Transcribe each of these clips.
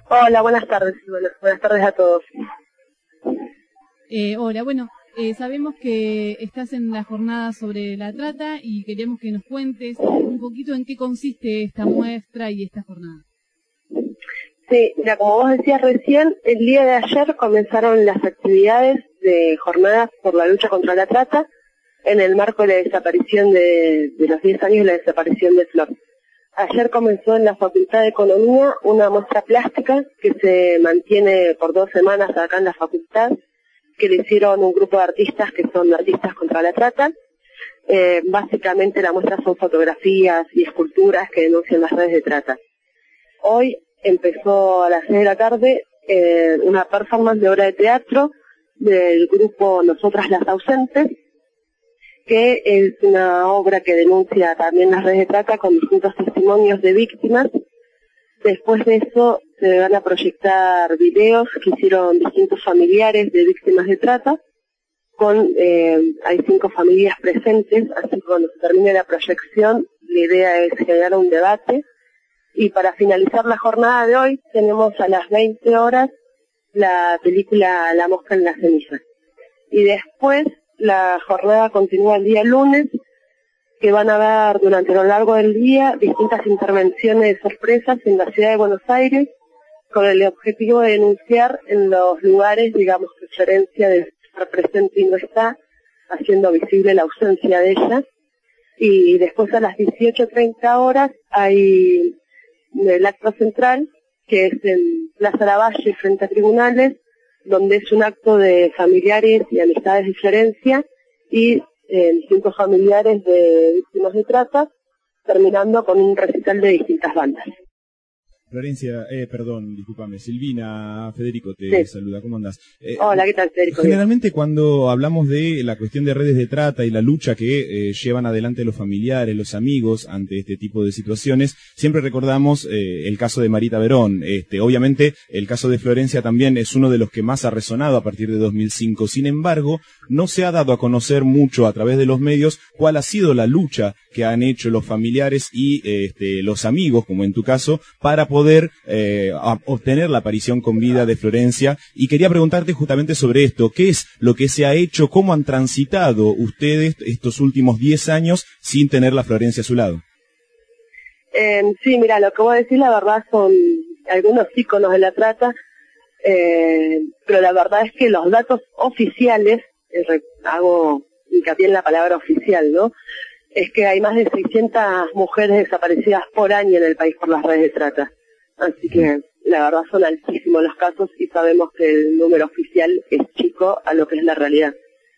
Hola, buenas tardes. Buenas tardes a todos. Hola, bueno, sabemos que estás en la jornada sobre la trata y queríamos que nos cuentes un poquito en qué consiste esta muestra y esta jornada. Sí, mira, como vos decías recién, el día de ayer comenzaron las actividades de jornadas por la lucha contra la trata en el marco de la desaparición de los 10 años de la desaparición de Flor. Ayer comenzó en la Facultad de Economía una muestra plástica que se mantiene por 2 semanas acá en la facultad, que le hicieron un grupo de artistas que son artistas contra la trata. Básicamente la muestra son fotografías y esculturas que denuncian las redes de trata. Hoy empezó a las 6 de la tarde una performance de obra de teatro del grupo Nosotras las Ausentes, que es una obra que denuncia también las redes de trata con distintos testimonios de víctimas. Después de eso se van a proyectar videos que hicieron distintos familiares de víctimas de trata. Hay 5 familias presentes, así que cuando se termine la proyección, la idea es generar un debate. Y para finalizar la jornada de hoy, tenemos a las 20 horas la película La mosca en la ceniza. Y después la jornada continúa el día lunes, que van a haber durante lo largo del día distintas intervenciones de sorpresas en la ciudad de Buenos Aires, con el objetivo de denunciar en los lugares, digamos, que Florencia debe estar presente y no está, haciendo visible la ausencia de ella. Y después a las 18:30 horas hay el acto central, que es en Plaza Lavalle, frente a tribunales, donde es un acto de familiares y amistades de Florencia y distintos familiares de víctimas de trata, terminando con un recital de distintas bandas. Florencia, discúlpame, Silvina, Federico te saluda, ¿cómo andás? Hola, ¿qué tal, Federico? Generalmente cuando hablamos de la cuestión de redes de trata y la lucha que llevan adelante los familiares, los amigos ante este tipo de situaciones, siempre recordamos el caso de Marita Verón. Obviamente el caso de Florencia también es uno de los que más ha resonado a partir de 2005. Sin embargo, no se ha dado a conocer mucho a través de los medios cuál ha sido la lucha que han hecho los familiares y los amigos, como en tu caso, para poder obtener la aparición con vida de Florencia. Y quería preguntarte justamente sobre esto. ¿Qué es lo que se ha hecho? ¿Cómo han transitado ustedes estos últimos 10 años sin tener la Florencia a su lado? Sí, mira, lo que voy a decir, la verdad, son algunos íconos de la trata, pero la verdad es que los datos oficiales, hago hincapié en la palabra oficial, ¿no?, es que hay más de 600 mujeres desaparecidas por año en el país por las redes de trata. Así que la verdad son altísimos los casos y sabemos que el número oficial es chico a lo que es la realidad.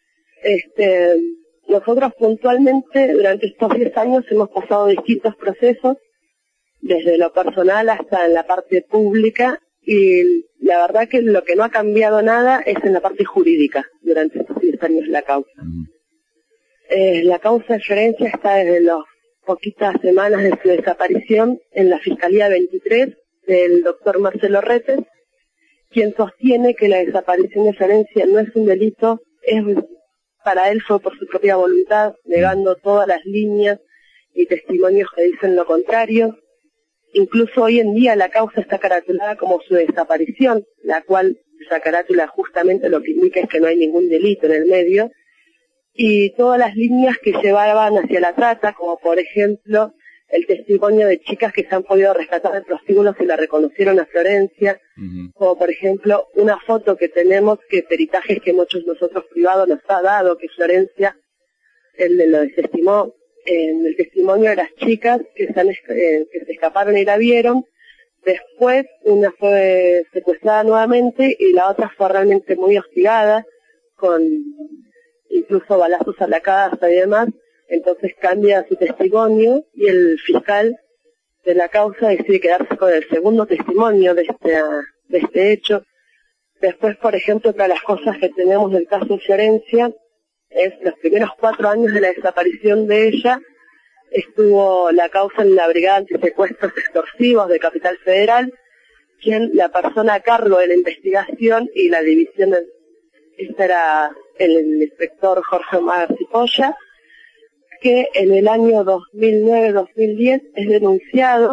Nosotros puntualmente durante estos 10 años hemos pasado distintos procesos, desde lo personal hasta en la parte pública, y la verdad que lo que no ha cambiado nada es en la parte jurídica durante estos 10 años la causa. La causa de Florencia está desde las poquitas semanas de su desaparición en la Fiscalía 23 del doctor Marcelo Retes, quien sostiene que la desaparición de Florencia no es un delito, para él fue por su propia voluntad, negando todas las líneas y testimonios que dicen lo contrario. Incluso hoy en día la causa está caratulada como su desaparición, la cual esa carátula justamente lo que indica es que no hay ningún delito en el medio. Y todas las líneas que llevaban hacia la trata, como por ejemplo el testimonio de chicas que se han podido rescatar de prostíbulos y la reconocieron a Florencia, como por ejemplo una foto que tenemos, que peritajes que muchos nosotros privados nos ha dado, que Florencia, él lo desestimó, en el testimonio de las chicas que se escaparon y la vieron. Después una fue secuestrada nuevamente y la otra fue realmente muy hostigada, con incluso balazos a la casa y demás. Entonces cambia su testimonio y el fiscal de la causa decide quedarse con el segundo testimonio de este hecho. Después, por ejemplo, otra de las cosas que tenemos del caso de Florencia es los primeros 4 años de la desaparición de ella, estuvo la causa en la Brigada Antisecuestros Extorsivos de Capital Federal, quien la persona a cargo de la investigación y la división, este era el inspector Jorge Omar Cipolla, que en el año 2009-2010 es denunciado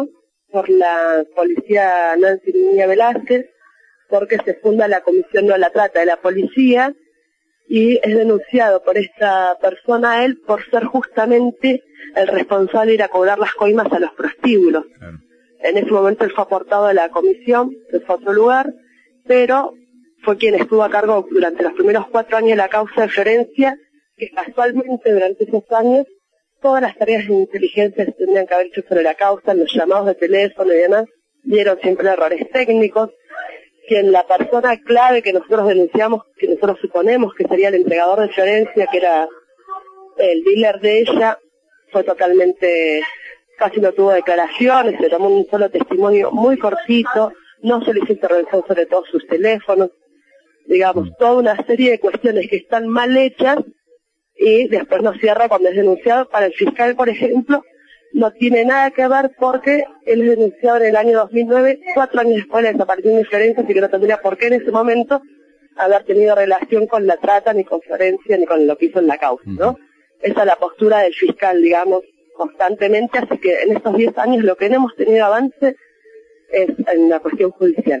por la policía Nancy Niña Velázquez, porque se funda la Comisión No a la Trata de la Policía, y es denunciado por esta persona a él por ser justamente el responsable de ir a cobrar las coimas a los prostíbulos. Claro. En ese momento él fue aportado a la comisión, se fue a otro lugar, pero fue quien estuvo a cargo durante los primeros 4 años de la causa de Florencia, que casualmente durante esos años todas las tareas de inteligencia se tendrían que haber hecho sobre la causa, los llamados de teléfono y demás, dieron siempre errores técnicos. Quien la persona clave que nosotros denunciamos, que nosotros suponemos que sería el entregador de Florencia, que era el dealer de ella, fue totalmente, casi no tuvo declaraciones, se tomó un solo testimonio muy cortito, no se le hizo intervención sobre todos sus teléfonos, digamos, toda una serie de cuestiones que están mal hechas y después nos cierra cuando es denunciado. Para el fiscal, por ejemplo, no tiene nada que ver porque él es denunciado en el año 2009, 4 años después de la desaparición de Florencia, así que no tendría por qué en ese momento haber tenido relación con la trata, ni con Florencia, ni con lo que hizo en la causa, ¿no? Esa es la postura del fiscal, digamos, constantemente, así que en estos 10 años lo que no hemos tenido avance es en la cuestión judicial.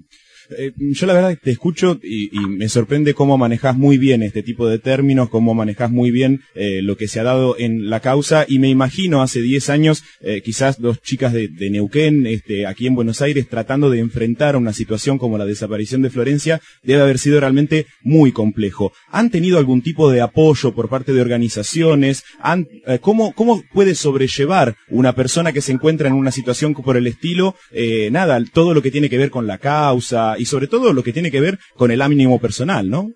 Yo la verdad te escucho y me sorprende cómo manejás muy bien este tipo de términos, cómo manejás muy bien lo que se ha dado en la causa, y me imagino hace 10 años quizás 2 chicas de Neuquén, aquí en Buenos Aires, tratando de enfrentar una situación como la desaparición de Florencia, debe haber sido realmente muy complejo. ¿Han tenido algún tipo de apoyo por parte de organizaciones? ¿Cómo puede sobrellevar una persona que se encuentra en una situación por el estilo, todo lo que tiene que ver con la causa y sobre todo lo que tiene que ver con el ánimo personal, ¿no?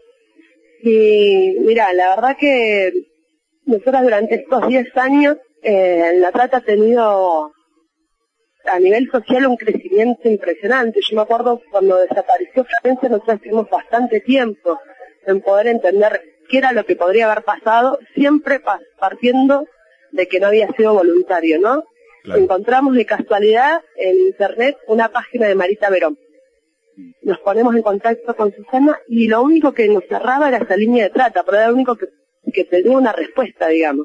Sí, mira, la verdad que nosotros durante estos 10 años la trata ha tenido a nivel social un crecimiento impresionante. Yo me acuerdo cuando desapareció Florencia, nosotros tuvimos bastante tiempo en poder entender qué era lo que podría haber pasado, siempre partiendo de que no había sido voluntario, ¿no? Claro. Encontramos de casualidad en internet una página de Marita Verón. Nos ponemos en contacto con Susana y lo único que nos cerraba era esa línea de trata, pero era lo único que tenía una respuesta, digamos.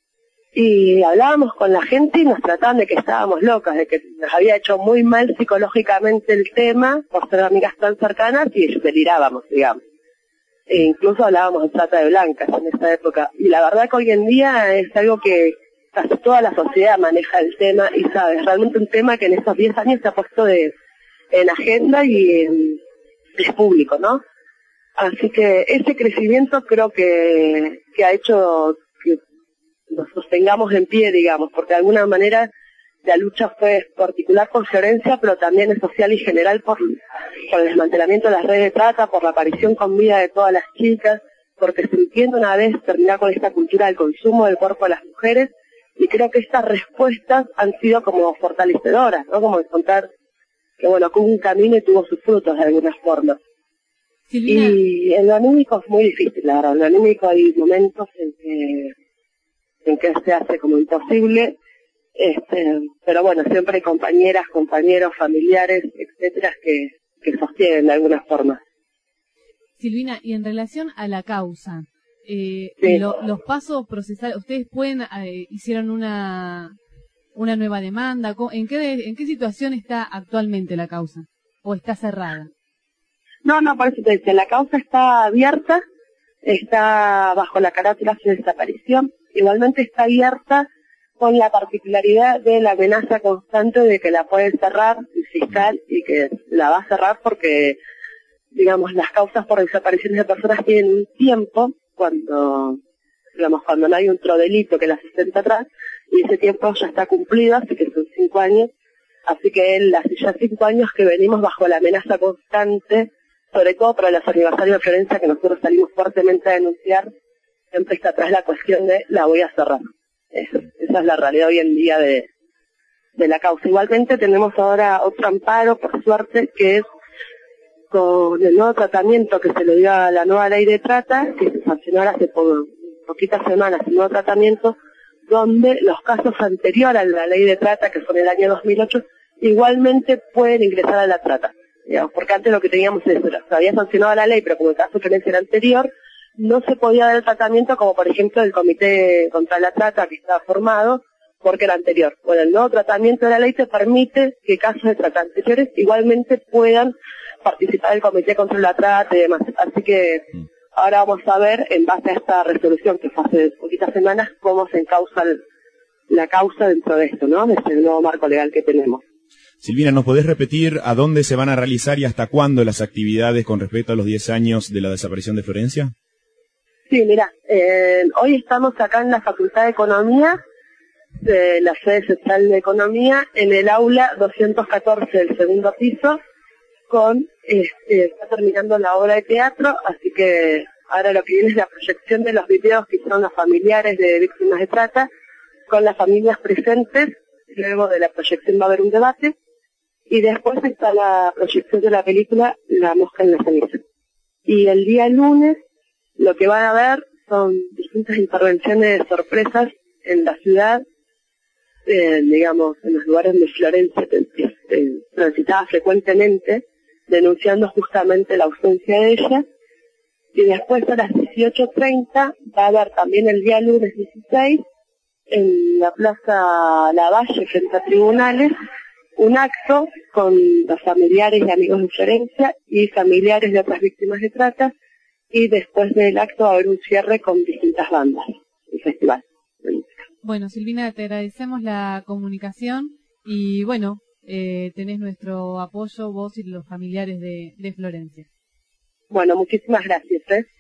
Y hablábamos con la gente y nos trataban de que estábamos locas, de que nos había hecho muy mal psicológicamente el tema por ser amigas tan cercanas y delirábamos, digamos. E incluso hablábamos de trata de blancas en esa época. Y la verdad que hoy en día es algo que casi toda la sociedad maneja el tema y sabe, es realmente un tema que en estos 10 años se ha puesto en agenda y es público, ¿no? Así que ese crecimiento creo que ha hecho que nos sostengamos en pie, digamos, porque de alguna manera la lucha fue particular con Florencia, pero también es social y general por el desmantelamiento de las redes de trata, por la aparición con vida de todas las chicas, porque se entiende una vez terminar con esta cultura del consumo del cuerpo de las mujeres, y creo que estas respuestas han sido como fortalecedoras, ¿no? Como encontrar que bueno, que un camino y tuvo sus frutos de alguna forma. Silvina. Y en lo anímico es muy difícil, la verdad. En lo anímico hay momentos en que se hace como imposible, pero bueno, siempre hay compañeras, compañeros, familiares, etcétera, que sostienen de alguna forma. Silvina, y en relación a la causa, sí. Los pasos procesales, ustedes hicieron una nueva demanda. ¿En qué situación está actualmente la causa? ¿O está cerrada? No, por eso te decía, la causa está abierta, está bajo la carátula de desaparición, igualmente está abierta con la particularidad de la amenaza constante de que la puede cerrar el fiscal y que la va a cerrar porque, digamos, las causas por desapariciones de personas tienen un tiempo cuando no hay otro delito que las sustenta atrás, y ese tiempo ya está cumplido, así que son 5 años, así que hace ya 5 años que venimos bajo la amenaza constante, sobre todo para los aniversarios de Florencia, que nosotros salimos fuertemente a denunciar, siempre está atrás la cuestión de la voy a cerrar. Esa es la realidad hoy en día de la causa. Igualmente tenemos ahora otro amparo, por suerte, que es con el nuevo tratamiento que se le dio a la nueva ley de trata, que se sancionó hace poquitas semanas, el nuevo tratamiento, donde los casos anteriores a la ley de trata, que fue en el año 2008, igualmente pueden ingresar a la trata. Digamos, porque antes lo que teníamos es, se había sancionado la ley, pero como el caso de Florencia era anterior, no se podía dar el tratamiento como por ejemplo el Comité contra la Trata que estaba formado, porque era anterior. Bueno, el nuevo tratamiento de la ley te permite que casos de trata anteriores igualmente puedan participar del Comité contra la Trata y demás. Así que ahora vamos a ver, en base a esta resolución que fue hace poquitas semanas, cómo se encausa la causa dentro de esto, ¿no? Desde el nuevo marco legal que tenemos. Silvina, ¿nos podés repetir a dónde se van a realizar y hasta cuándo las actividades con respecto a los 10 años de la desaparición de Florencia? Sí, mira, hoy estamos acá en la Facultad de Economía, de la sede central de Economía, en el aula 214 del segundo piso, está terminando la obra de teatro, así que ahora lo que viene es la proyección de los videos que hicieron los familiares de víctimas de trata, con las familias presentes. Luego de la proyección va a haber un debate, y después está la proyección de la película La mosca en la ceniza. Y el día lunes lo que van a ver son distintas intervenciones sorpresas en la ciudad, digamos, en los lugares donde Florencia transitaba frecuentemente, denunciando justamente la ausencia de ella. Y después a las 18:30 va a haber también el día lunes 16, en la Plaza Lavalle, frente a tribunales, un acto con los familiares y amigos de Florencia y familiares de otras víctimas de trata, y después del acto va a haber un cierre con distintas bandas, el festival. Bueno, Silvina, te agradecemos la comunicación y bueno, tenés nuestro apoyo, vos y los familiares de Florencia. Bueno, muchísimas gracias.